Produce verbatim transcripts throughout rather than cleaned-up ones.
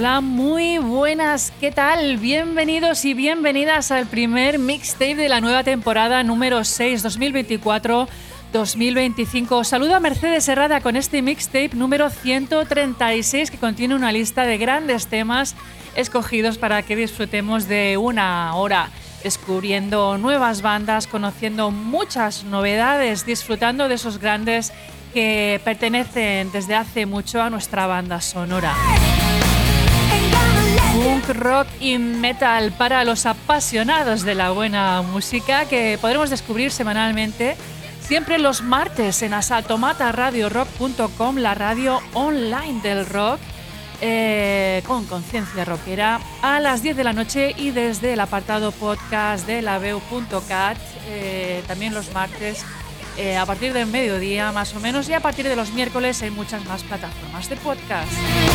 Hola, muy buenas, ¿qué tal? Bienvenidos y bienvenidas al primer mixtape de la nueva temporada número seis, dos mil veinticuatro dos mil veinticinco. Os saluda Mercedes Herrada con este mixtape número ciento treinta y seis que contiene una lista de grandes temas escogidos para que disfrutemos de una hora, descubriendo nuevas bandas, conociendo muchas novedades, disfrutando de esos grandes que pertenecen desde hace mucho a nuestra banda sonora. Punk, rock y metal para los apasionados de la buena música que podremos descubrir semanalmente, siempre los martes en asalto mata radio rock punto com, la radio online del rock, eh, con conciencia rockera, a las diez de la noche y desde el apartado podcast de laveu punto cat, eh, también los martes eh, a partir del mediodía más o menos, y a partir de los miércoles en muchas más plataformas de podcast.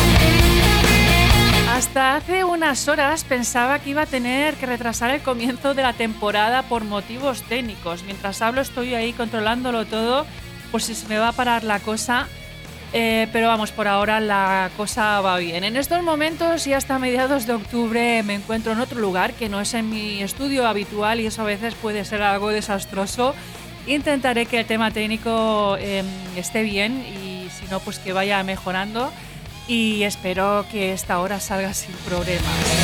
Hasta hace unas horas pensaba que iba a tener que retrasar el comienzo de la temporada por motivos técnicos. Mientras hablo estoy ahí controlándolo todo por si se me va a parar la cosa, eh, pero vamos, por ahora la cosa va bien. En estos momentos y hasta mediados de octubre me encuentro en otro lugar que no es en mi estudio habitual y eso a veces puede ser algo desastroso. Intentaré que el tema técnico eh, esté bien y si no, pues que vaya mejorando. Y espero que esta hora salga sin problemas.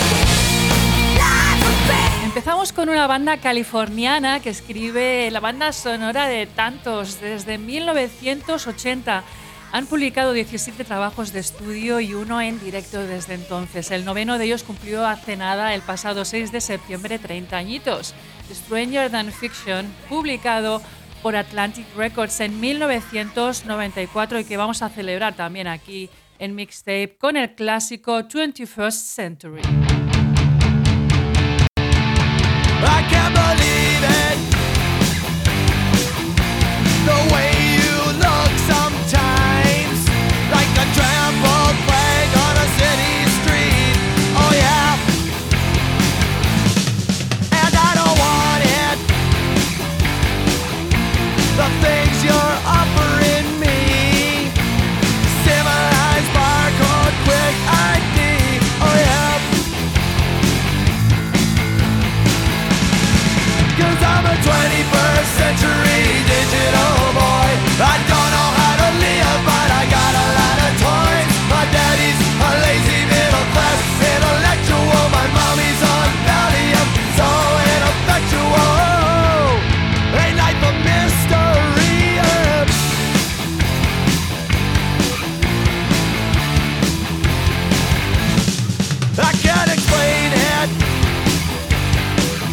Empezamos con una banda californiana que escribe la banda sonora de tantos desde mil novecientos ochenta. Han publicado diecisiete trabajos de estudio y uno en directo desde entonces. El noveno de ellos cumplió hace nada, el pasado seis de septiembre, treinta añitos. Stranger Than Fiction, publicado por Atlantic Records en mil novecientos noventa y cuatro y que vamos a celebrar también aquí en mixtape con el clásico twenty-first Century. I can't believe it, the way you look sometimes, like a trampled flag on a city street. Oh yeah, and I don't want it, the things you're offering me, civilized barcode, quick I D, oh yeah. Cause I'm a twenty-first century digital boy. I don't know how to live, but I got a lot of toys. My daddy's a lazy middle class intellectual. My mommy's on Valium, so ineffectual. Ain't life a mystery? I can't explain it,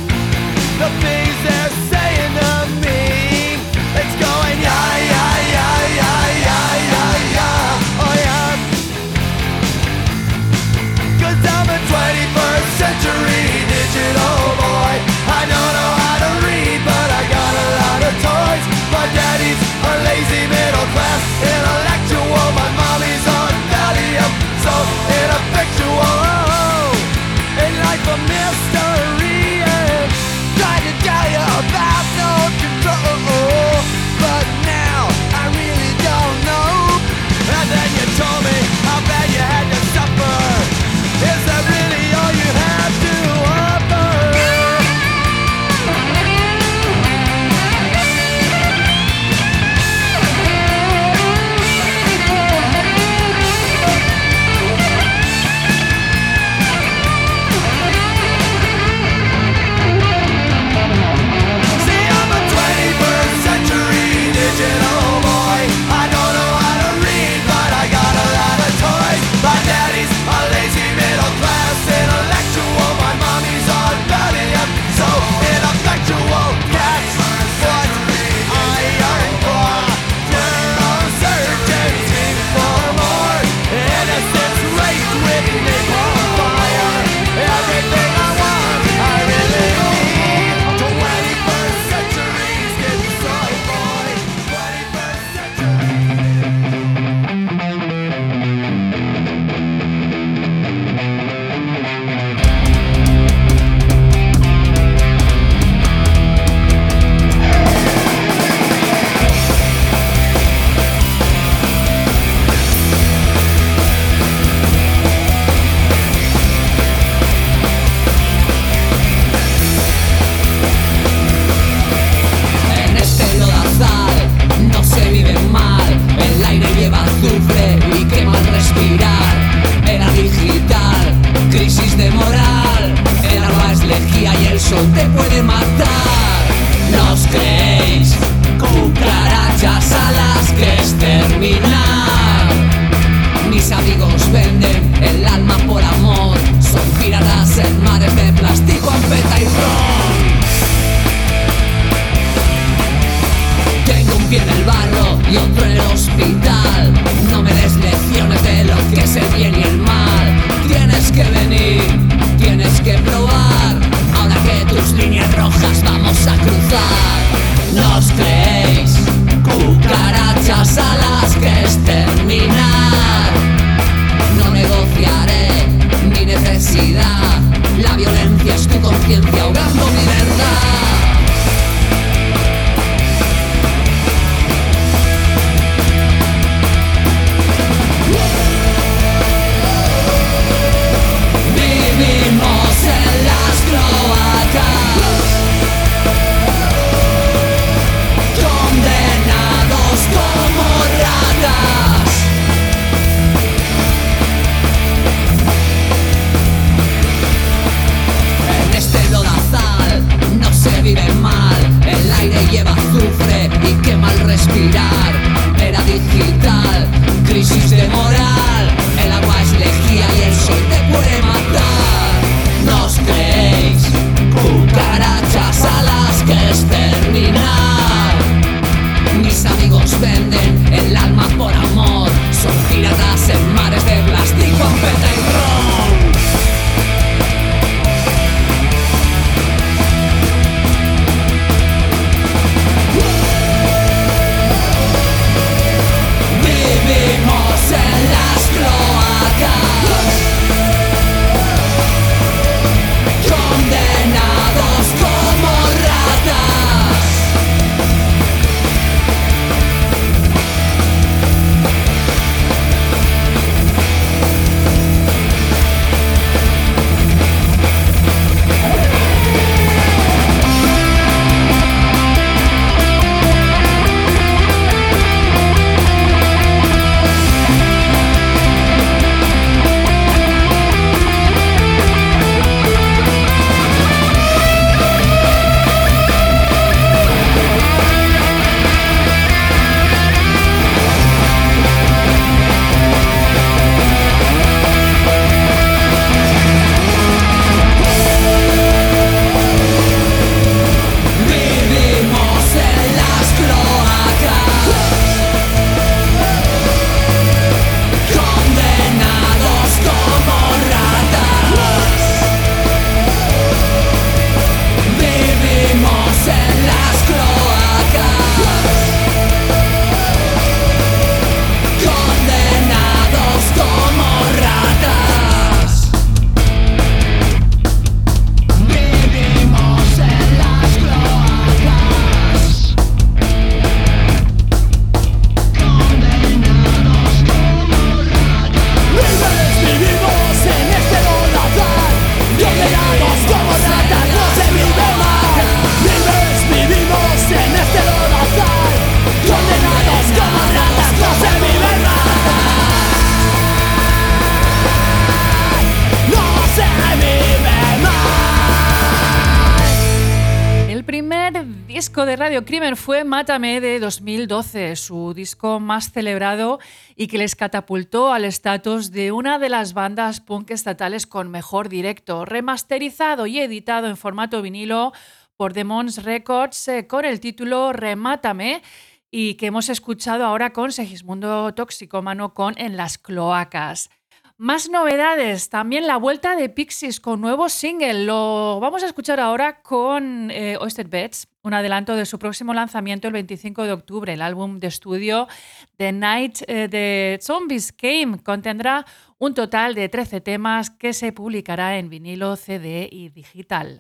the things they're saying to me. It's going yeah, yeah, yeah. sol te puede matar. ¿No os creéis? Cucarachas a las que exterminar. Mis amigos venden el alma por amor. Son piratas en mares de plástico, anfeta y ron. Tengo un pie en el barro y otro en el hospital. No me des lecciones de lo que es el bien y el mal. Tienes que venir, tienes que probar. Ahora que tus líneas rojas vamos a cruzar. ¿No os creéis? Cucarachas a las que exterminar. No negociaré mi necesidad. La violencia es tu conciencia ahogando mi verdad. Vivimos en las cloacas, condenados como ratas. En este lodazal no se vive mal. El aire lleva azufre y qué mal respirar. Era digital, crisis de moral. El agua es lejía y el sol te puede matar. ¿No os creéis? Cucarachas a las que exterminar. Mis amigos venden el alma por amor. Son piratas en mares de plástico, anfeta y ron. Vivimos en las cloacas, condenados como ratas. disco de Radio Crimen fue Mátame de dos mil doce, su disco más celebrado y que les catapultó al estatus de una de las bandas punk estatales con mejor directo, remasterizado y editado en formato vinilo por Demons Records eh, con el título Remátame y que hemos escuchado ahora con Segismundo Toxicómano con En las cloacas. Más novedades, también la vuelta de Pixies con nuevo single. Lo vamos a escuchar ahora con eh, Oyster Beds, un adelanto de su próximo lanzamiento el veinticinco de octubre. El álbum de estudio The Night eh, de Zombies Came contendrá un total de trece temas que se publicará en vinilo, C D y digital.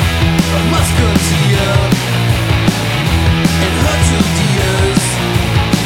Musketeer in her two tears.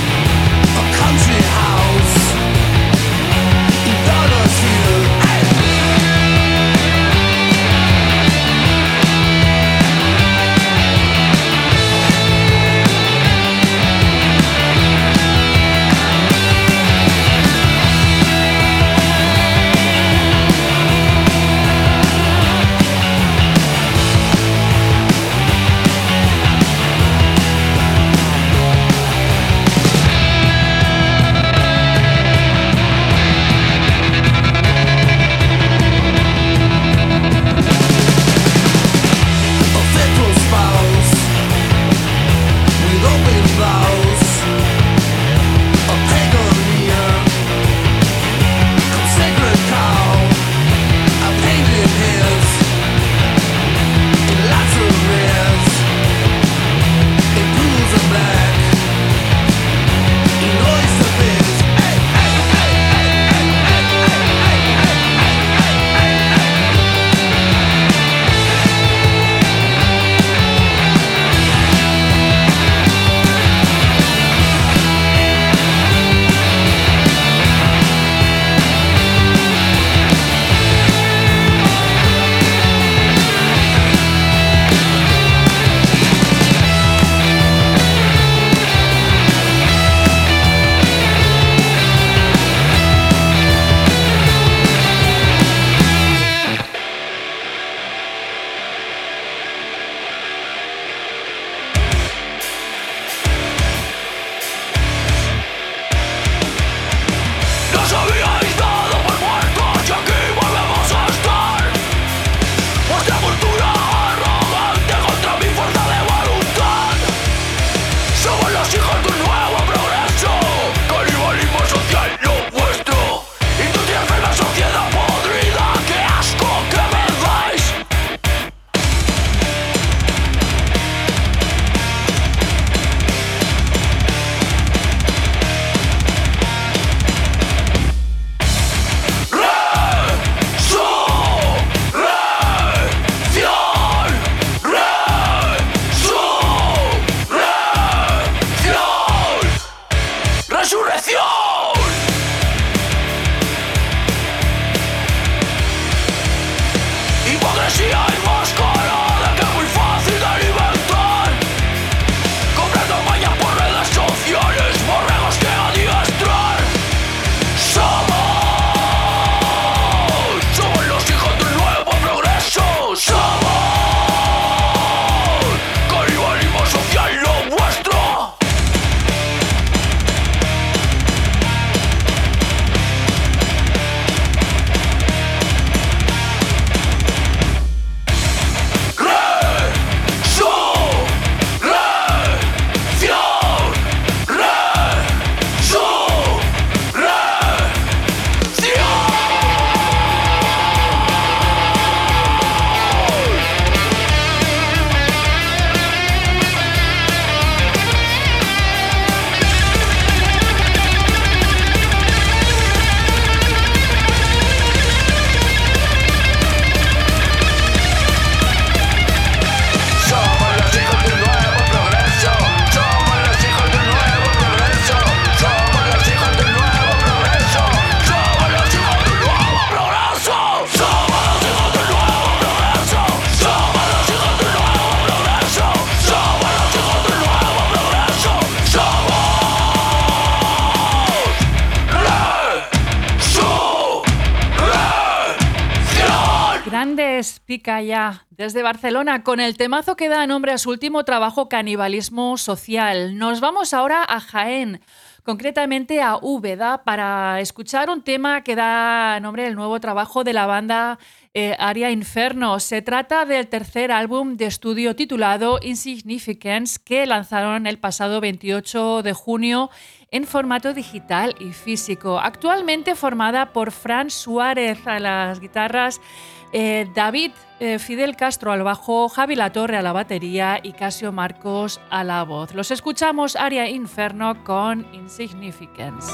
Méndez pica ya desde Barcelona con el temazo que da nombre a su último trabajo, Canibalismo Social. Nos vamos ahora a Jaén, concretamente a Úbeda, para escuchar un tema que da nombre al nuevo trabajo de la banda eh, Aria Inferno. Se trata del tercer álbum de estudio titulado Insignificance, que lanzaron el pasado veintiocho de junio en formato digital y físico. Actualmente formada por Fran Suárez a las guitarras, eh, David eh, Fidel Castro al bajo, Javi Latorre a la batería y Casio Marcos a la voz. Los escuchamos, Aria Inferno con Insignificance.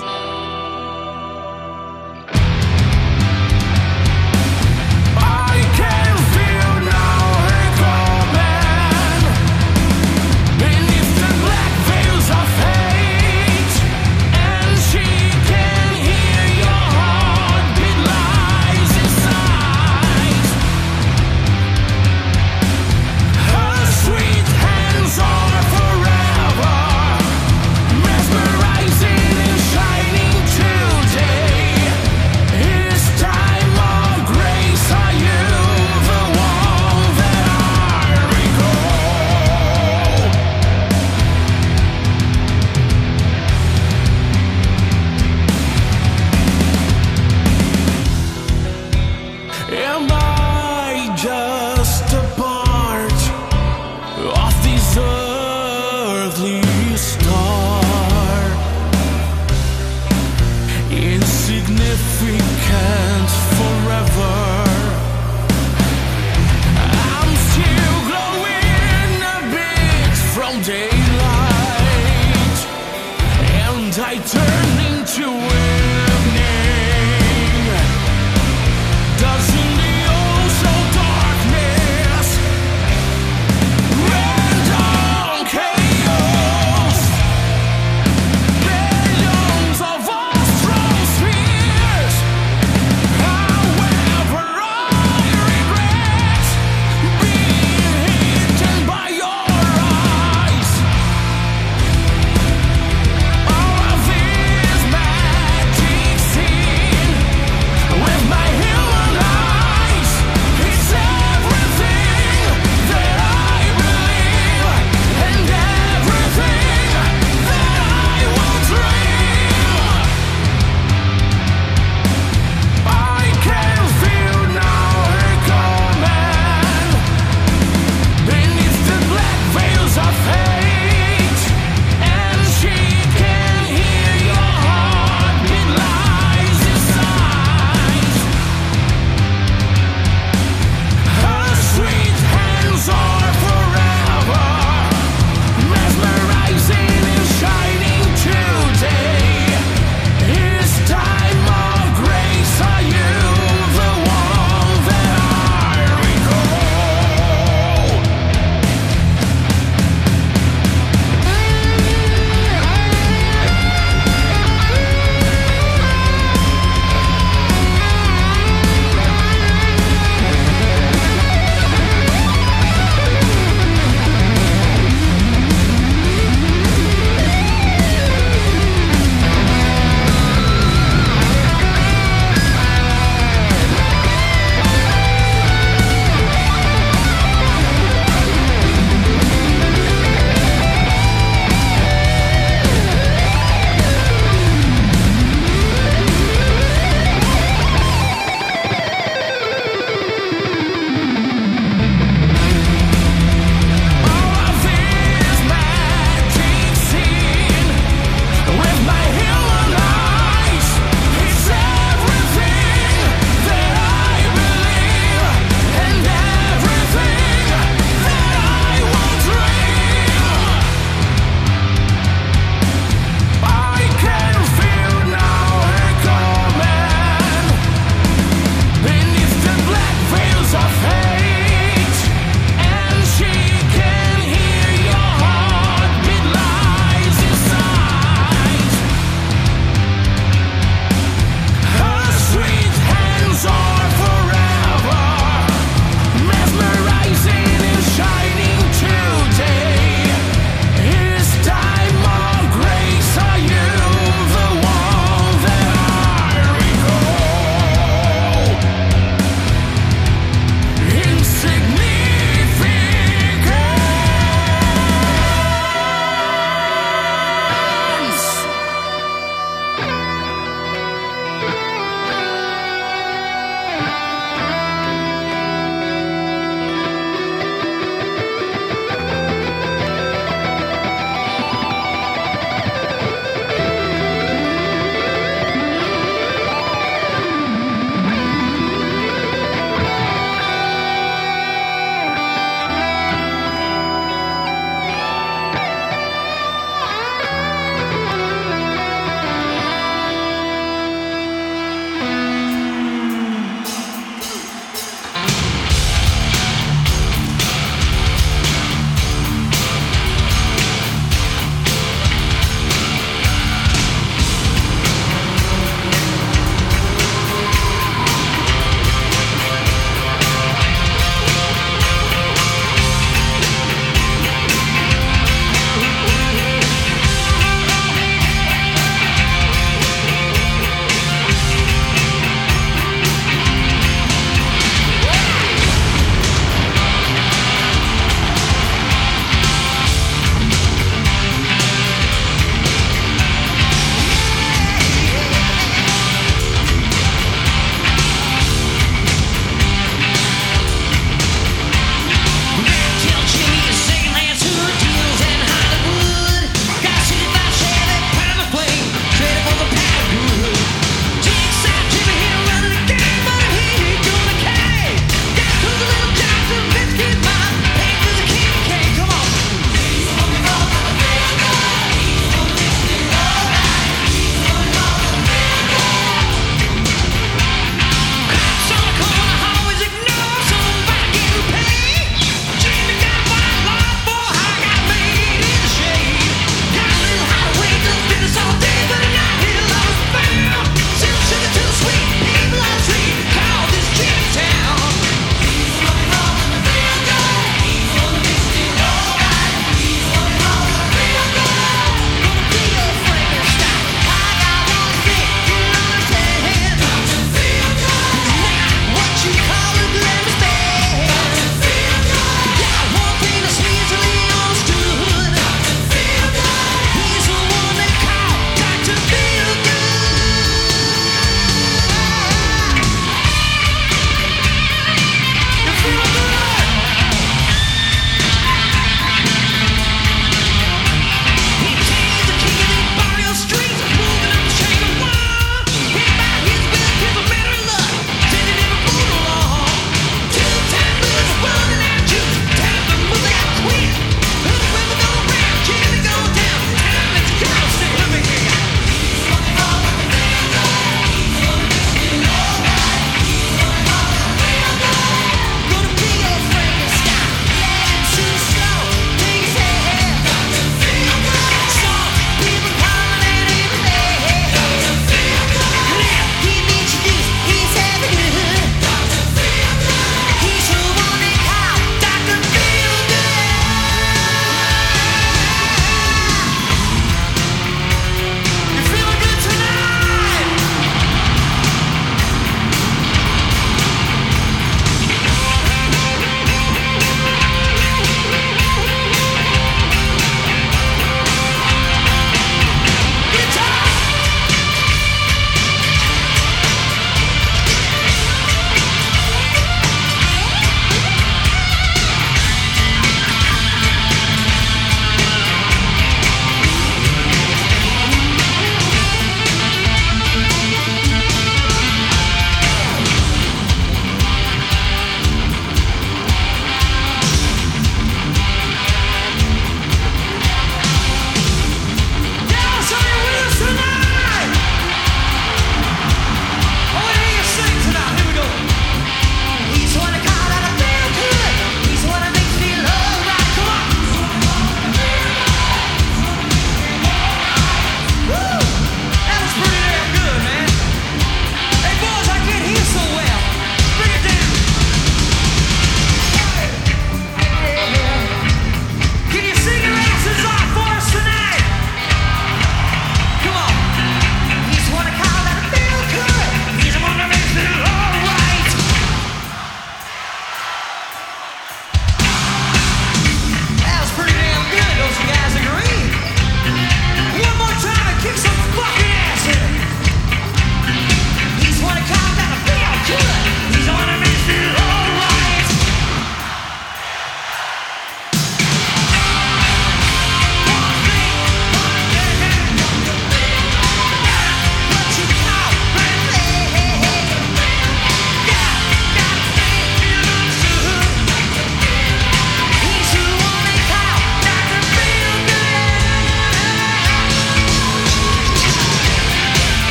All of these magic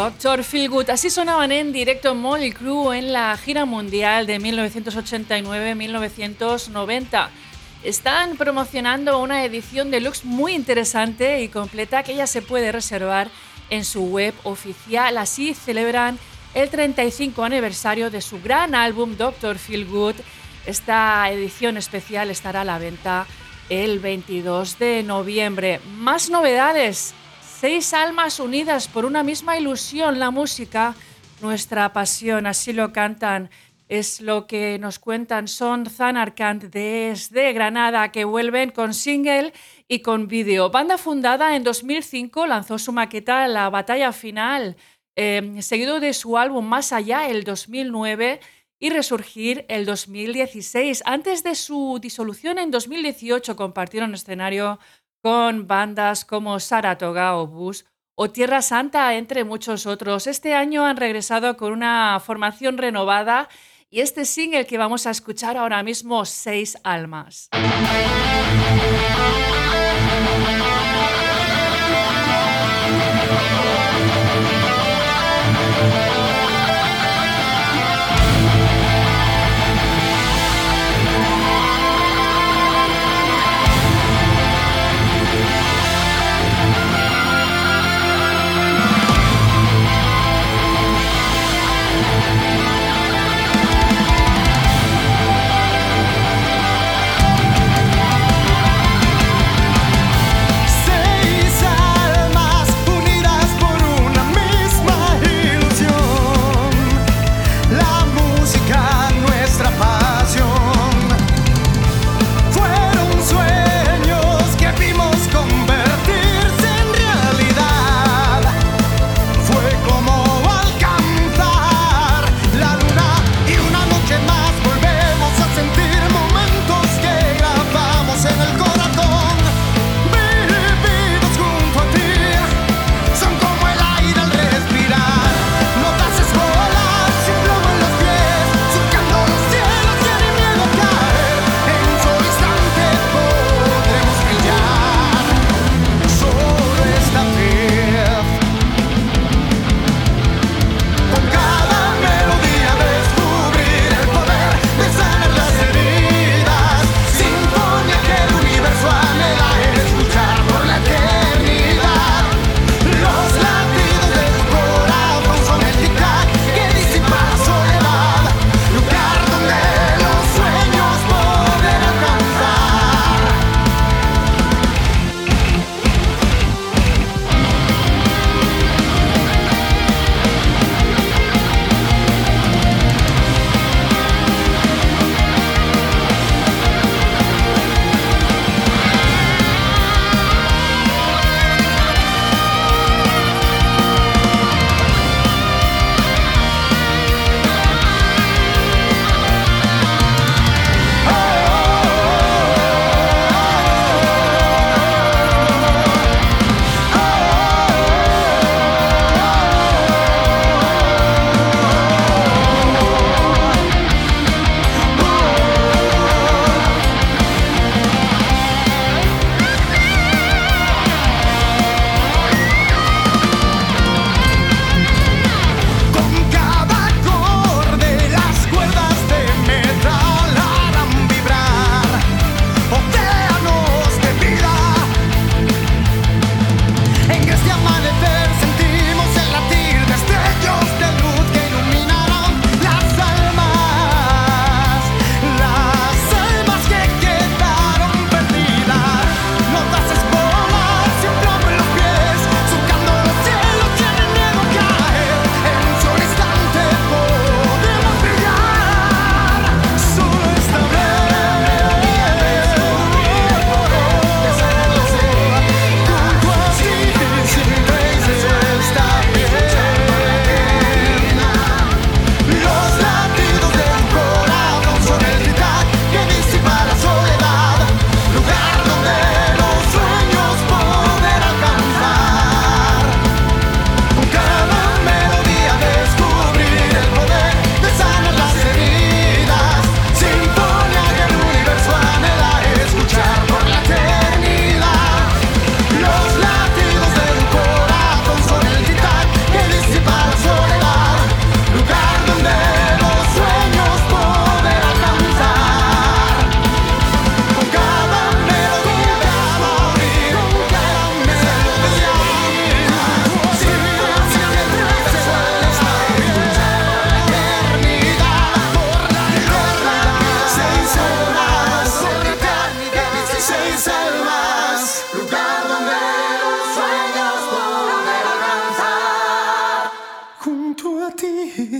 doctor Feelgood. Así sonaban en directo Mötley Crüe en la gira mundial de mil novecientos ochenta y nueve a mil novecientos noventa. Están promocionando una edición deluxe muy interesante y completa que ya se puede reservar en su web oficial. Así celebran el treinta y cinco aniversario de su gran álbum doctor Feelgood. Esta edición especial estará a la venta el veintidós de noviembre. Más novedades. Seis almas unidas por una misma ilusión, la música, nuestra pasión, así lo cantan, es lo que nos cuentan. Son Zanarkand desde Granada, que vuelven con single y con vídeo. Banda fundada en dos mil cinco, lanzó su maqueta La Batalla Final, eh, seguido de su álbum Más Allá el dos mil nueve y Resurgir el dos mil dieciséis. Antes de su disolución en dos mil dieciocho compartieron escenario con bandas como Saratoga o Bush o Tierra Santa, entre muchos otros. Este año han regresado con una formación renovada y este single que vamos a escuchar ahora mismo, Seis Almas.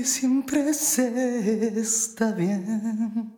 que siempre se está bien.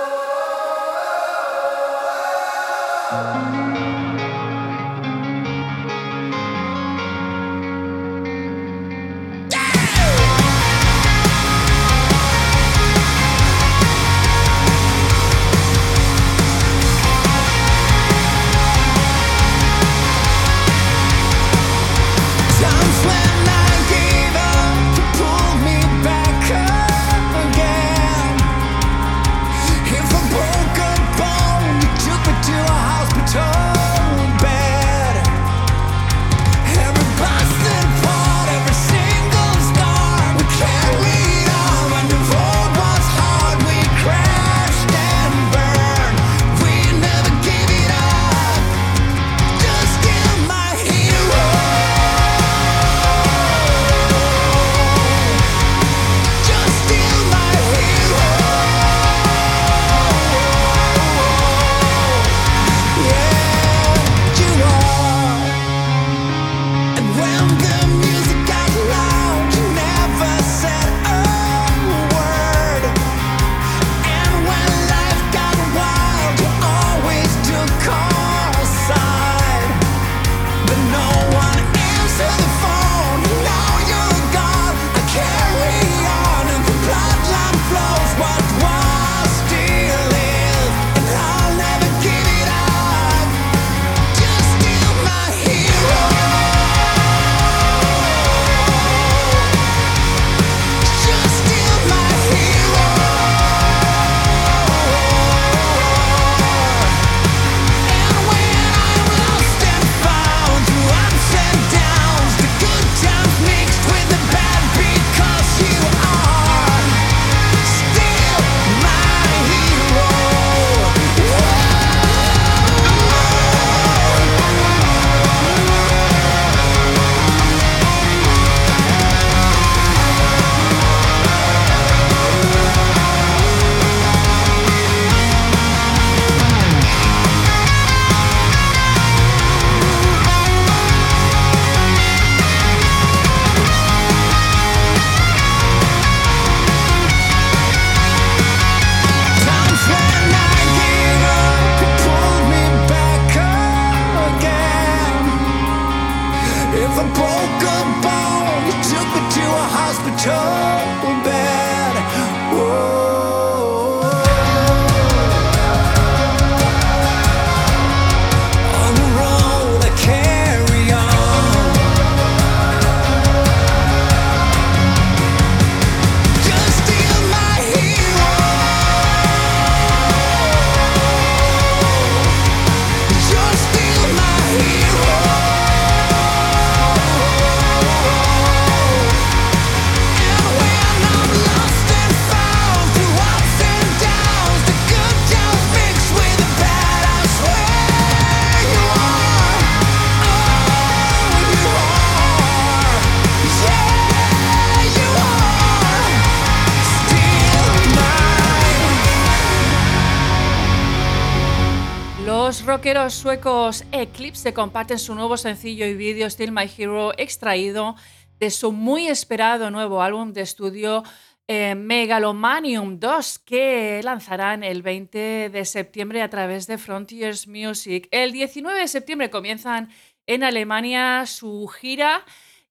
Los rockeros suecos Eclipse comparten su nuevo sencillo y vídeo Still My Hero, extraído de su muy esperado nuevo álbum de estudio eh, Megalomanium dos, que lanzarán el veinte de septiembre a través de Frontiers Music. El diecinueve de septiembre comienzan en Alemania su gira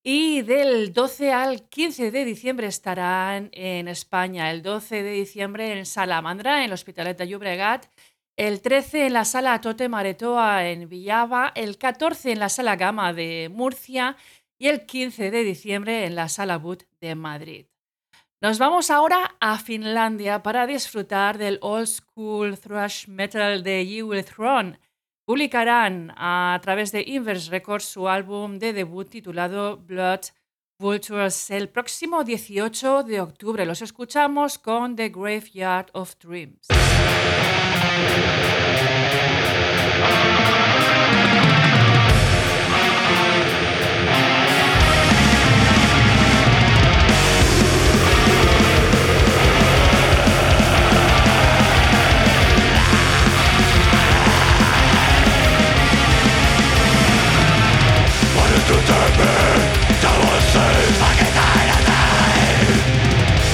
y del doce al quince de diciembre estarán en España. El doce de diciembre en Salamandra, en el Hospitalet de Llobregat. El trece en la Sala Totem Aretoa en Villava, el catorce en la Sala Gama de Murcia y el quince de diciembre en la Sala But de Madrid. Nos vamos ahora a Finlandia para disfrutar del old school thrash metal de You Will Throne. Publicarán a través de Inverse Records su álbum de debut titulado Blood Vultures el próximo dieciocho de octubre. Los escuchamos con The Graveyard of Dreams. What is to turn me? That was safe, I can die today.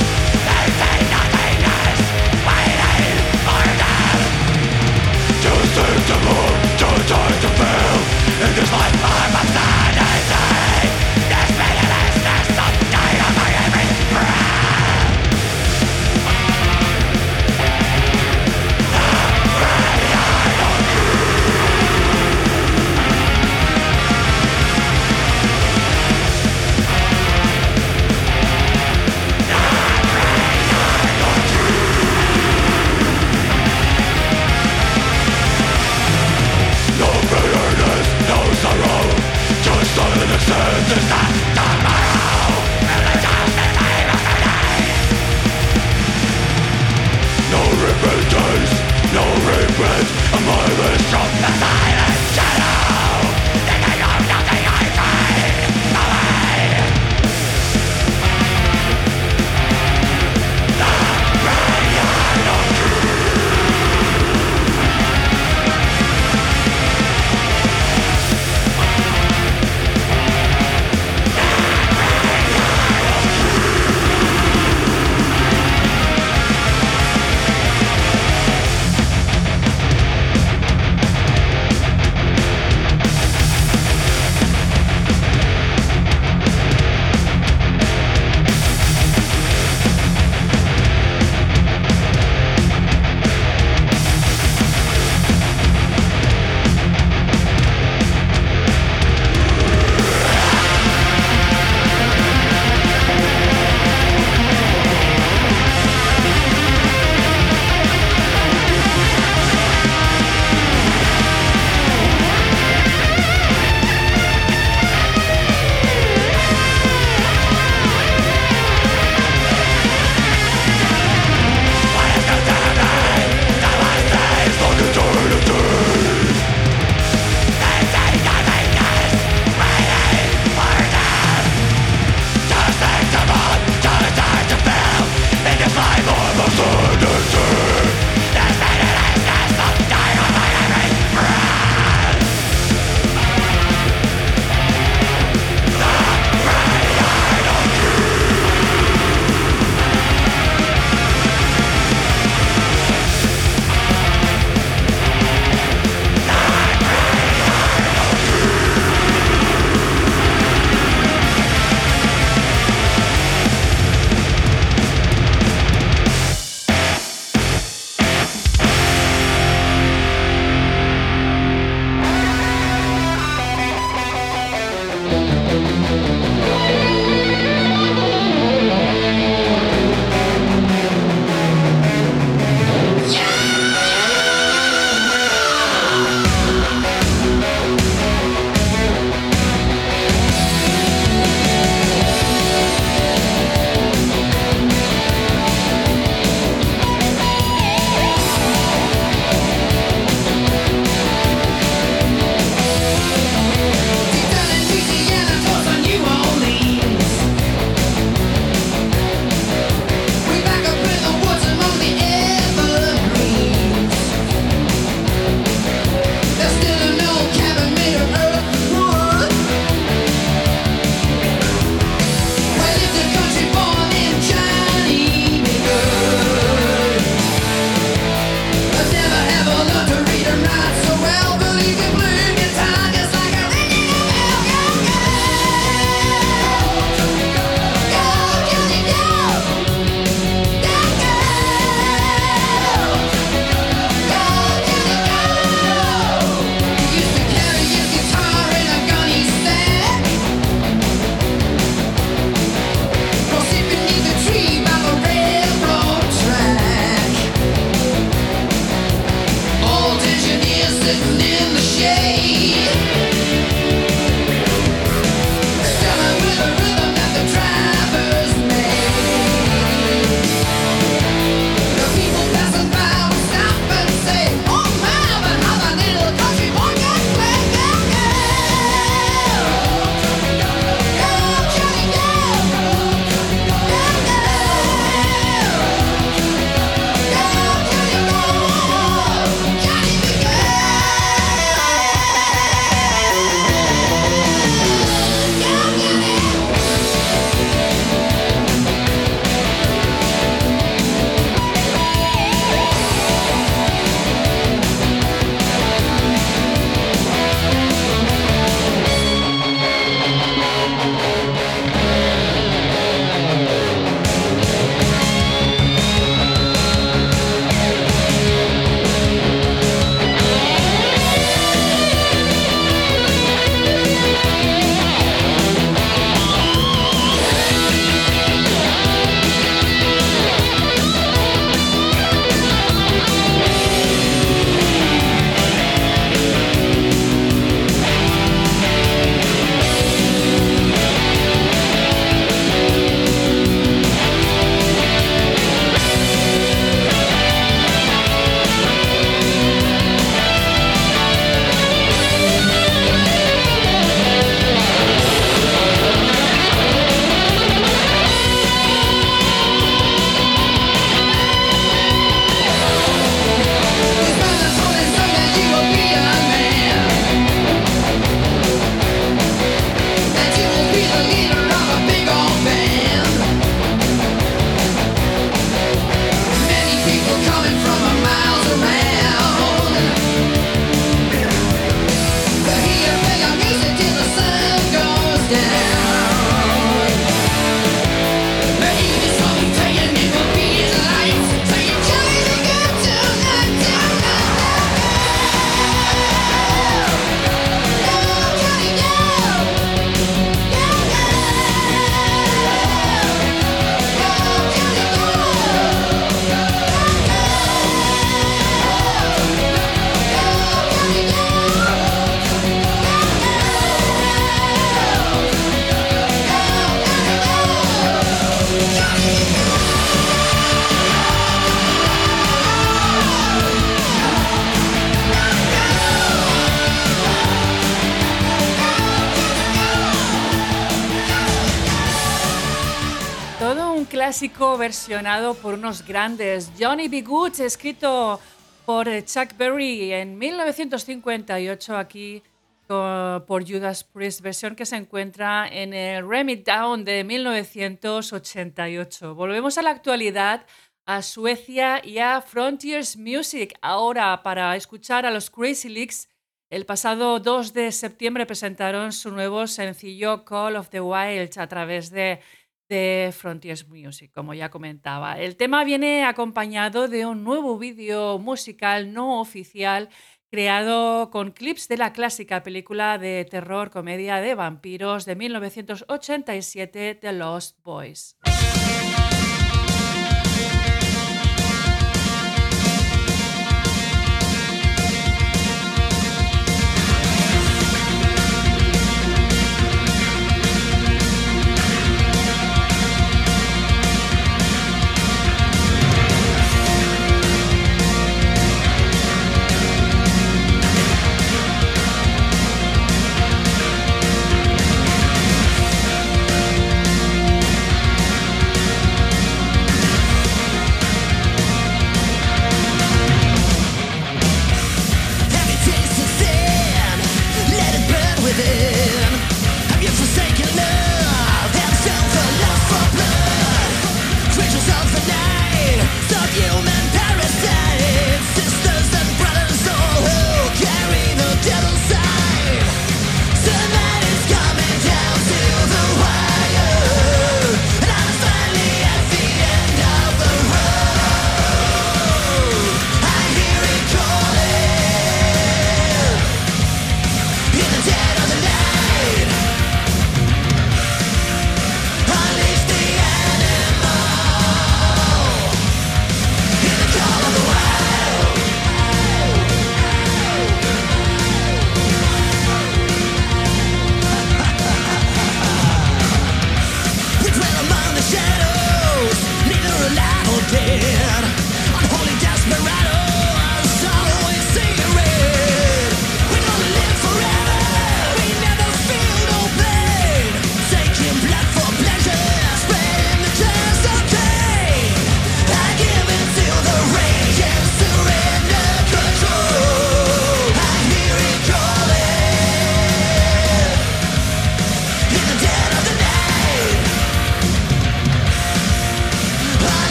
clásico versionado por unos grandes. Johnny B. Good, escrito por Chuck Berry en mil novecientos cincuenta y ocho aquí uh, por Judas Priest, versión que se encuentra en el Ram It Down de mil novecientos ochenta y ocho. Volvemos a la actualidad, a Suecia y a Frontiers Music, ahora para escuchar a los Crazy Leaks. El pasado dos de septiembre presentaron su nuevo sencillo Call of the Wild a través de, de Frontiers Music, como ya comentaba. El tema viene acompañado de un nuevo vídeo musical no oficial creado con clips de la clásica película de terror comedia de vampiros de mil novecientos ochenta y siete, The Lost Boys.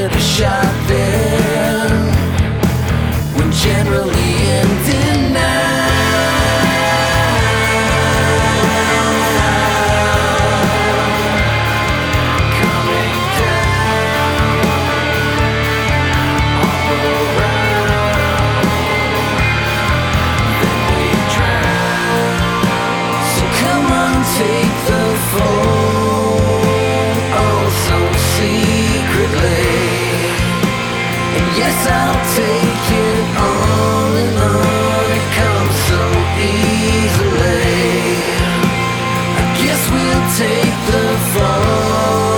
it a shot then, when generally in denial. Take the fall, oh so secretly. And yes, I'll take it on and on. It comes so easily. I guess we'll take the fall.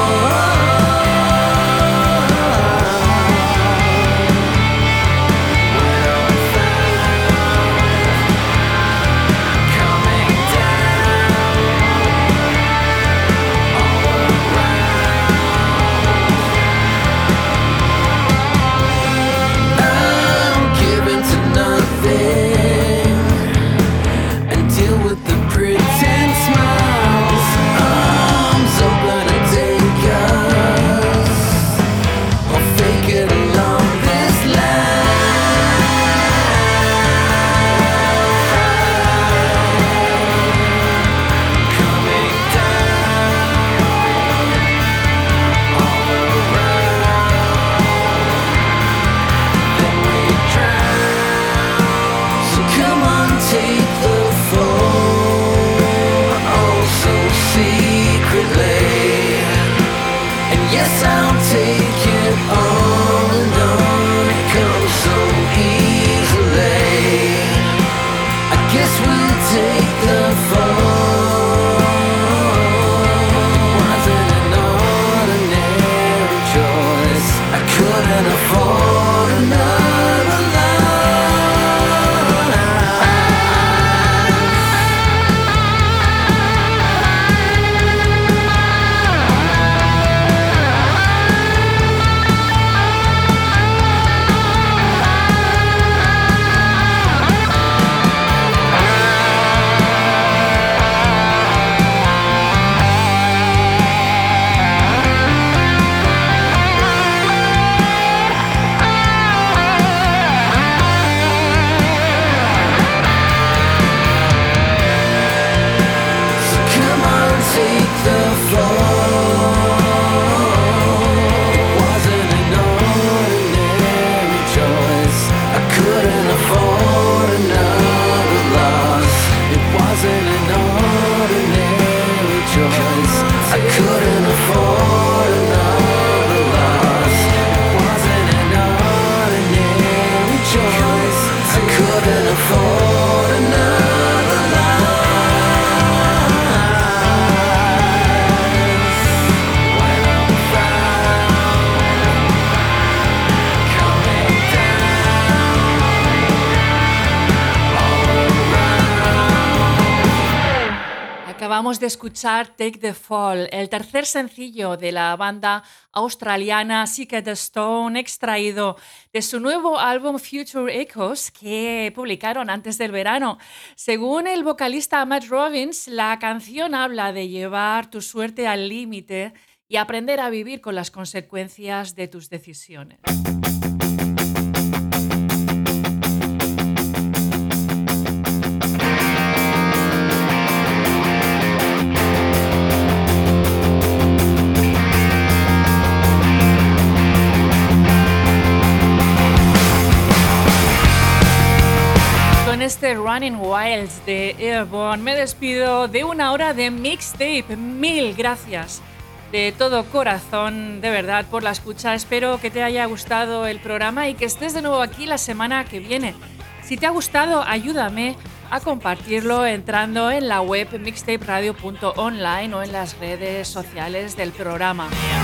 Acabamos de escuchar Take the Fall, el tercer sencillo de la banda australiana Sick at the Stone, extraído de su nuevo álbum Future Echoes que publicaron antes del verano. Según el vocalista Matt Robbins, la canción habla de llevar tu suerte al límite y aprender a vivir con las consecuencias de tus decisiones. Con este Running Wilds de Airborne me despido de una hora de mixtape. Mil gracias de todo corazón, de verdad, por la escucha. Espero que te haya gustado el programa y que estés de nuevo aquí la semana que viene. Si te ha gustado, ayúdame a compartirlo entrando en la web mixtape radio punto online o en las redes sociales del programa.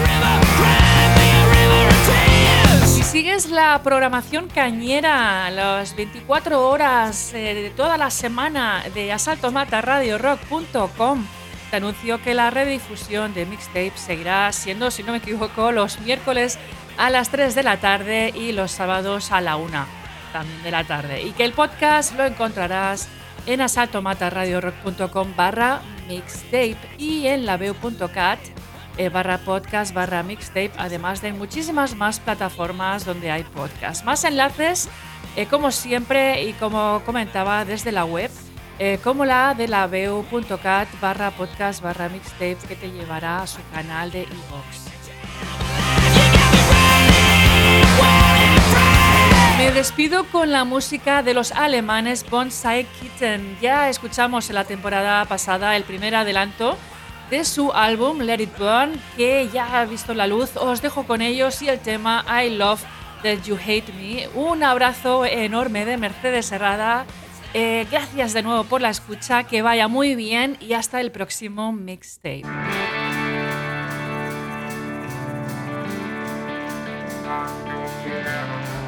Si sigues la programación cañera las veinticuatro horas eh, de toda la semana de asalto mata radio rock punto com, te anuncio que la redifusión de Mixtape seguirá siendo, si no me equivoco, los miércoles a las tres de la tarde y los sábados a la una también de la tarde. Y que el podcast lo encontrarás en asalto mata radio rock punto com barra mixtape y en laveu punto cat eh, barra podcast barra mixtape, además de muchísimas más plataformas donde hay podcast. Más enlaces, eh, como siempre y como comentaba, desde la web, eh, como la de la veu punto cat barra podcast barra mixtape, que te llevará a su canal de iVoox. Me despido con la música de los alemanes Bonsai Kitten. Ya escuchamos en la temporada pasada el primer adelanto de su álbum Let It Burn, que ya ha visto la luz. Os dejo con ellos y el tema I Love That You Hate Me. Un abrazo enorme de Mercedes Herrada. Eh, gracias de nuevo por la escucha, que vaya muy bien y hasta el próximo mixtape. Yeah.